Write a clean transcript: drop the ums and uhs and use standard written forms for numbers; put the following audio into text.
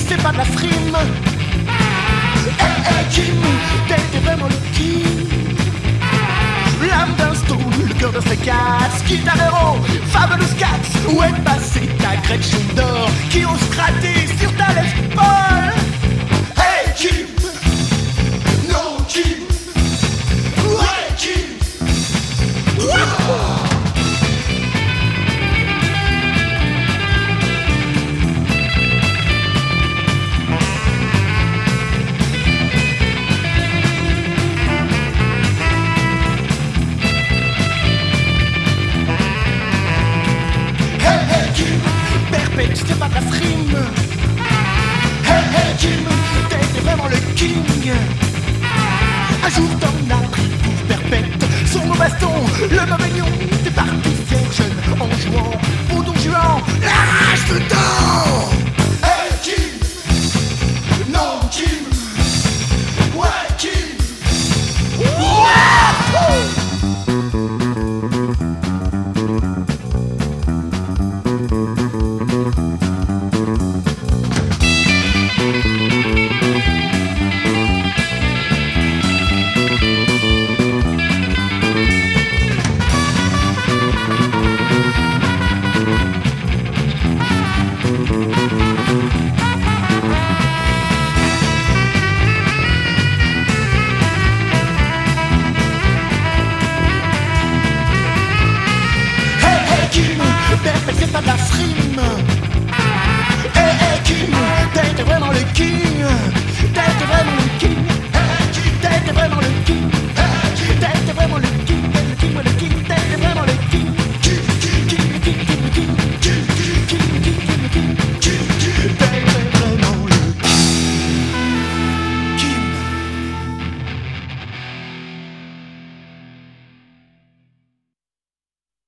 c'est pas de la frime. Kim, t'es vraiment le king. L'âme d'un stone, le cœur d'un Cats, Guitar Hero, Fabulous Cats. Où est passée ta Gretchen d'or qui ose gratter sur ta Les Paul? Hey Kim, non Kim, ouais Kim. C'est pas de la frime. Hey hey Kim, t'es vraiment le king. Un jour t'en as pris pour perpète sur mon baston, le mauvais lion. T'es parti fier jeune en jouant au Don Juan. L'arrache le temps. Hey Kim, non Kim, ouais Kim. C'est pas de la frime.